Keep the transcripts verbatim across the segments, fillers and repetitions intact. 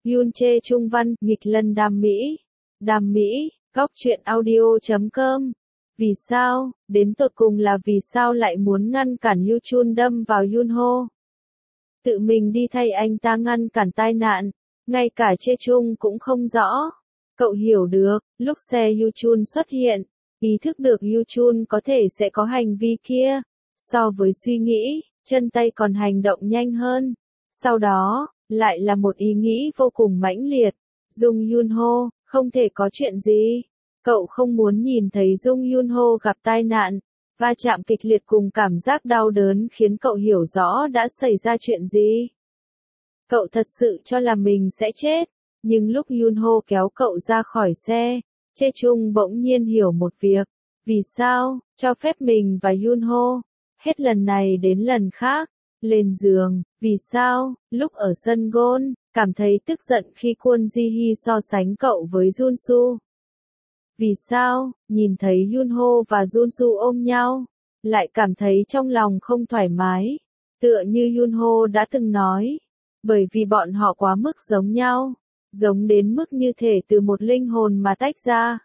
Yoon Chae Trung văn, nghịch lân đam mỹ. Đam mỹ, góc truyện audio chấm com. Vì sao, đến tột cùng là vì sao lại muốn ngăn cản Yoo Chun đâm vào Yoon Ho? Tự mình đi thay anh ta ngăn cản tai nạn, ngay cả Chae Trung cũng không rõ. Cậu hiểu được, lúc xe Yoo Chun xuất hiện, ý thức được Yoo Chun có thể sẽ có hành vi kia. So với suy nghĩ, chân tay còn hành động nhanh hơn. Sau đó, lại là một ý nghĩ vô cùng mãnh liệt. Dung Yoon Ho, không thể có chuyện gì. Cậu không muốn nhìn thấy Dung Yoon Ho gặp tai nạn, va chạm kịch liệt cùng cảm giác đau đớn khiến cậu hiểu rõ đã xảy ra chuyện gì. Cậu thật sự cho là mình sẽ chết, nhưng lúc Yoon Ho kéo cậu ra khỏi xe, Chae Trung bỗng nhiên hiểu một việc. Vì sao, cho phép mình và Yoon Ho, hết lần này đến lần khác, lên giường, vì sao, lúc ở sân golf, cảm thấy tức giận khi Kwon Ji Hee so sánh cậu với Jun Soo. Vì sao, nhìn thấy Yoon Ho và Jun Soo ôm nhau, lại cảm thấy trong lòng không thoải mái, tựa như Yoon Ho đã từng nói, bởi vì bọn họ quá mức giống nhau, giống đến mức như thể từ một linh hồn mà tách ra.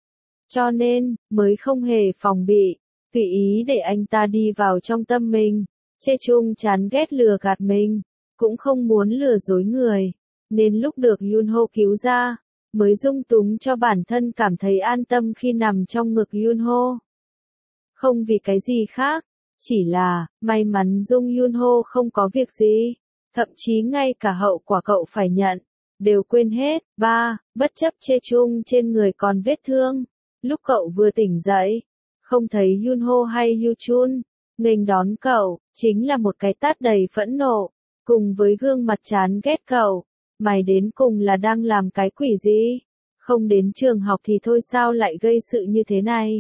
Cho nên, mới không hề phòng bị, tùy ý để anh ta đi vào trong tâm mình. Chae Trung chán ghét lừa gạt mình, cũng không muốn lừa dối người, nên lúc được Yoon Ho cứu ra, mới dung túng cho bản thân cảm thấy an tâm khi nằm trong ngực Yoon Ho. Không vì cái gì khác, chỉ là, may mắn Dung Yoon Ho không có việc gì, thậm chí ngay cả hậu quả cậu phải nhận, đều quên hết. Ba, bất chấp Chae Trung trên người còn vết thương, lúc cậu vừa tỉnh dậy, không thấy Yoon Ho hay Yoo Chun, nghênh đón cậu, chính là một cái tát đầy phẫn nộ, cùng với gương mặt chán ghét cậu. Mày đến cùng là đang làm cái quỷ gì? Không đến trường học thì thôi sao lại gây sự như thế này?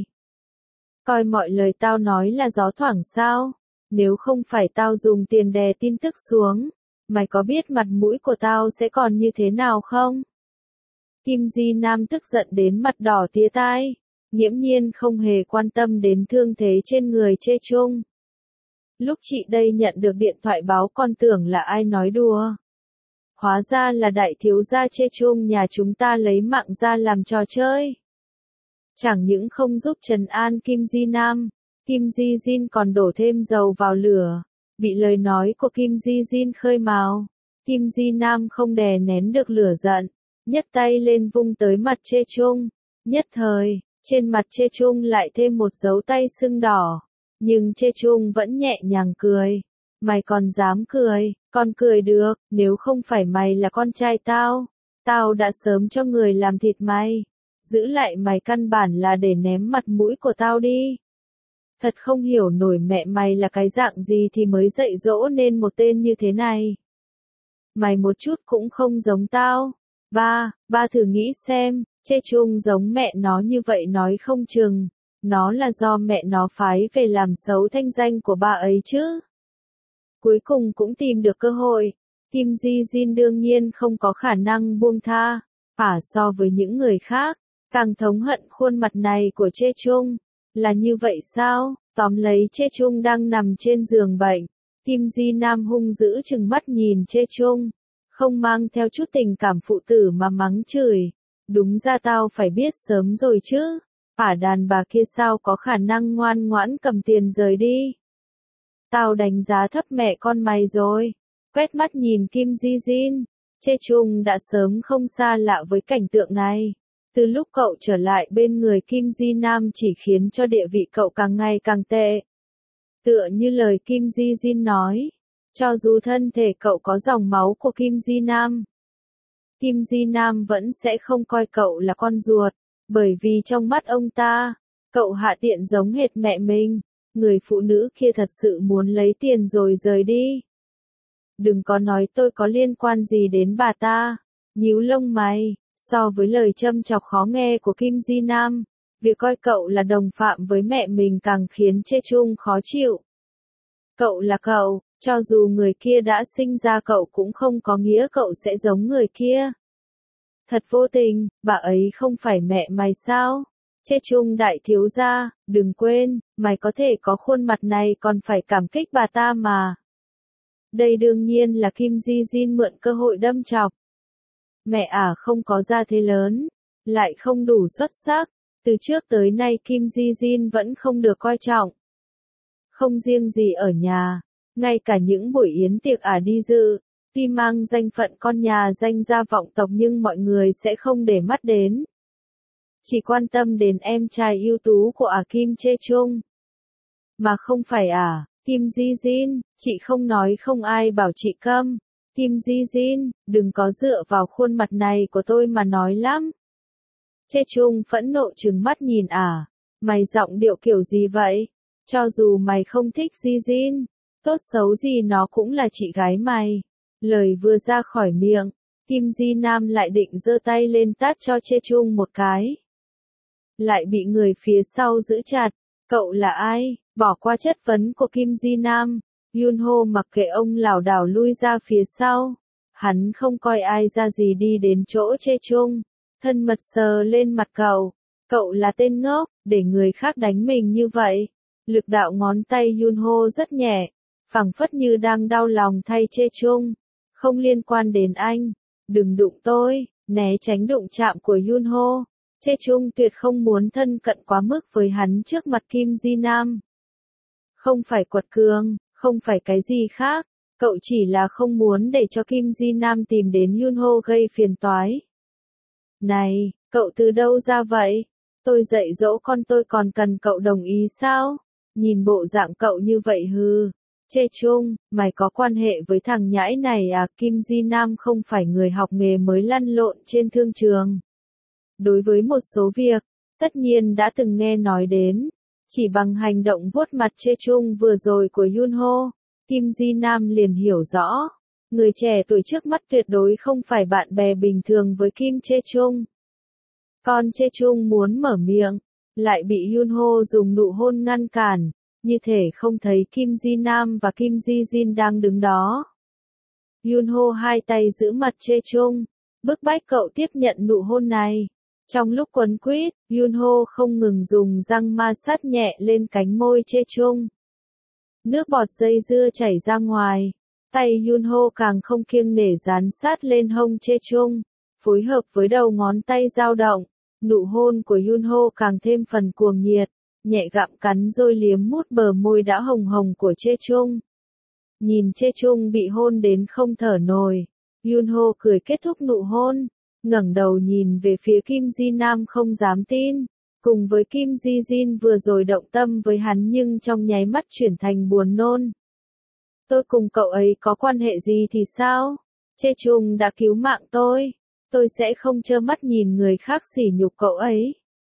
Coi mọi lời tao nói là gió thoảng sao? Nếu không phải tao dùng tiền đè tin tức xuống, mày có biết mặt mũi của tao sẽ còn như thế nào không? Kim Ji Nam tức giận đến mặt đỏ tía tai, nghiễm nhiên không hề quan tâm đến thương thế trên người Chae Trung. Lúc chị đây nhận được điện thoại báo còn tưởng là ai nói đùa. Hóa ra là đại thiếu gia Chae Trung nhà chúng ta lấy mạng ra làm trò chơi. Chẳng những không giúp trấn an Kim Ji Nam, Kim Ji Jin còn đổ thêm dầu vào lửa. Bị lời nói của Kim Ji Jin khơi mào, Kim Ji Nam không đè nén được lửa giận, nhấc tay lên vung tới mặt Chae Trung. Nhất thời, trên mặt Chae Trung lại thêm một dấu tay sưng đỏ. Nhưng Chae Trung vẫn nhẹ nhàng cười. Mày còn dám cười, còn cười được, nếu không phải mày là con trai tao, tao đã sớm cho người làm thịt mày. Giữ lại mày căn bản là để ném mặt mũi của tao đi. Thật không hiểu nổi mẹ mày là cái dạng gì thì mới dạy dỗ nên một tên như thế này. Mày một chút cũng không giống tao. Ba, ba thử nghĩ xem, Chae Trung giống mẹ nó như vậy nói không chừng, nó là do mẹ nó phái về làm xấu thanh danh của ba ấy chứ. Cuối cùng cũng tìm được cơ hội, Kim Ji Jin đương nhiên không có khả năng buông tha, à so với những người khác, càng thống hận khuôn mặt này của Chae Trung. Là như vậy sao? Tóm lấy Chae Trung đang nằm trên giường bệnh, Kim Ji Nam hung dữ trừng mắt nhìn Chae Trung, không mang theo chút tình cảm phụ tử mà mắng chửi. Đúng ra tao phải biết sớm rồi chứ, ả đàn bà kia sao có khả năng ngoan ngoãn cầm tiền rời đi. Tao đánh giá thấp mẹ con mày rồi. Quét mắt nhìn Kim Ji Jin, Chae Trung đã sớm không xa lạ với cảnh tượng này. Từ lúc cậu trở lại bên người Kim Ji Nam chỉ khiến cho địa vị cậu càng ngày càng tệ. Tựa như lời Kim Ji Jin nói, cho dù thân thể cậu có dòng máu của Kim Ji Nam, Kim Ji Nam vẫn sẽ không coi cậu là con ruột, bởi vì trong mắt ông ta, cậu hạ tiện giống hệt mẹ mình. Người phụ nữ kia thật sự muốn lấy tiền rồi rời đi. Đừng có nói tôi có liên quan gì đến bà ta. Nhíu lông mày, so với lời châm chọc khó nghe của Kim Ji Nam, việc coi cậu là đồng phạm với mẹ mình càng khiến Chae Trung khó chịu. Cậu là cậu, cho dù người kia đã sinh ra cậu cũng không có nghĩa cậu sẽ giống người kia. Thật vô tình, bà ấy không phải mẹ mày sao? Chae Trung đại thiếu gia, đừng quên, mày có thể có khuôn mặt này còn phải cảm kích bà ta mà. Đây đương nhiên là Kim Ji Jin mượn cơ hội đâm chọc. Mẹ ả không có gia thế lớn, lại không đủ xuất sắc. Từ trước tới nay Kim Ji Jin vẫn không được coi trọng. Không riêng gì ở nhà, ngay cả những buổi yến tiệc ả đi dự, tuy mang danh phận con nhà danh gia vọng tộc nhưng mọi người sẽ không để mắt đến. Chỉ quan tâm đến em trai ưu tú của ả Kim Chae Chung. Mà không phải ả, Kim Ji Jin, chị không nói không ai bảo chị câm. Kim Ji Jin, đừng có dựa vào khuôn mặt này của tôi mà nói lắm. Chae Chung phẫn nộ trừng mắt nhìn ả, mày giọng điệu kiểu gì vậy? Cho dù mày không thích Ji Jin, tốt xấu gì nó cũng là chị gái mày. Lời vừa ra khỏi miệng, Kim Ji Nam lại định giơ tay lên tát cho Chae Chung một cái. Lại bị người phía sau giữ chặt. Cậu là ai? Bỏ qua chất vấn của Kim Ji Nam, Yunho mặc kệ ông lảo đảo lui ra phía sau. Hắn không coi ai ra gì đi đến chỗ Chae Chung, thân mật sờ lên mặt cậu. Cậu là tên ngốc, để người khác đánh mình như vậy. Lực đạo ngón tay Yunho rất nhẹ, phảng phất như đang đau lòng thay Chae Chung. Không liên quan đến anh, đừng đụng tôi, né tránh đụng chạm của Yunho. Chae Chung tuyệt không muốn thân cận quá mức với hắn trước mặt Kim Ji Nam. Không phải quật cường, không phải cái gì khác, cậu chỉ là không muốn để cho Kim Ji Nam tìm đến Yunho gây phiền toái. Này, cậu từ đâu ra vậy? Tôi dạy dỗ con tôi còn cần cậu đồng ý sao? Nhìn bộ dạng cậu như vậy hừ. Chae Chung, mày có quan hệ với thằng nhãi này à? Kim Ji Nam không phải người học nghề mới lăn lộn trên thương trường. Đối với một số việc, tất nhiên đã từng nghe nói đến. Chỉ bằng hành động vuốt mặt Chae Chung vừa rồi của Yunho, Kim Ji Nam liền hiểu rõ. Người trẻ tuổi trước mắt tuyệt đối không phải bạn bè bình thường với Kim Chae Chung. Con Chae Chung muốn mở miệng, lại bị Yunho dùng nụ hôn ngăn cản, như thể không thấy Kim Ji Nam và Kim Ji Jin đang đứng đó. Yunho hai tay giữ mặt Chae Chung, bức bách cậu tiếp nhận nụ hôn này. Trong lúc quấn quýt, Yunho không ngừng dùng răng ma sát nhẹ lên cánh môi Chae Chung. Nước bọt dây dưa chảy ra ngoài, tay Yunho càng không kiêng nể dán sát lên hông Chae Chung, phối hợp với đầu ngón tay dao động, nụ hôn của Yunho càng thêm phần cuồng nhiệt, nhẹ gặm cắn rồi liếm mút bờ môi đã hồng hồng của Chae Chung. Nhìn Chae Chung bị hôn đến không thở nổi, Yunho cười kết thúc nụ hôn. Ngẩng đầu nhìn về phía Kim Ji Nam không dám tin, cùng với Kim Ji Jin vừa rồi động tâm với hắn nhưng trong nháy mắt chuyển thành buồn nôn. Tôi cùng cậu ấy có quan hệ gì thì sao? Chae Chung đã cứu mạng tôi, tôi sẽ không trơ mắt nhìn người khác sỉ nhục cậu ấy.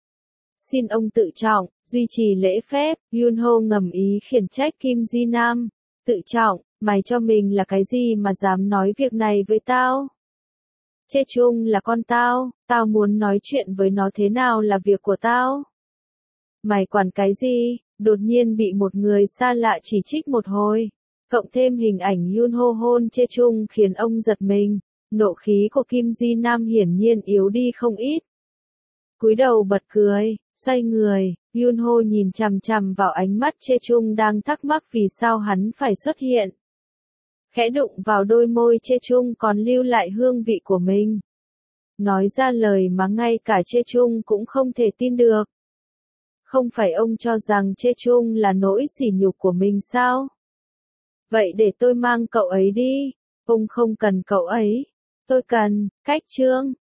Xin ông tự trọng, duy trì lễ phép, Yunho ngầm ý khiển trách Kim Ji Nam. Tự trọng, mày cho mình là cái gì mà dám nói việc này với tao? Chae Chung là con tao, tao muốn nói chuyện với nó thế nào là việc của tao. Mày quản cái gì? Đột nhiên bị một người xa lạ chỉ trích một hồi. Cộng thêm hình ảnh Yunho hôn Chae Chung khiến ông giật mình. Nộ khí của Kim Ji Nam hiển nhiên yếu đi không ít. Cúi đầu bật cười, xoay người, Yunho nhìn chằm chằm vào ánh mắt Chae Chung đang thắc mắc vì sao hắn phải xuất hiện. Khẽ đụng vào đôi môi Chae Chung còn lưu lại hương vị của mình. Nói ra lời mà ngay cả Chae Chung cũng không thể tin được. Không phải ông cho rằng Chae Chung là nỗi sỉ nhục của mình sao? Vậy để tôi mang cậu ấy đi. Ông không cần cậu ấy. Tôi cần. Cách chương.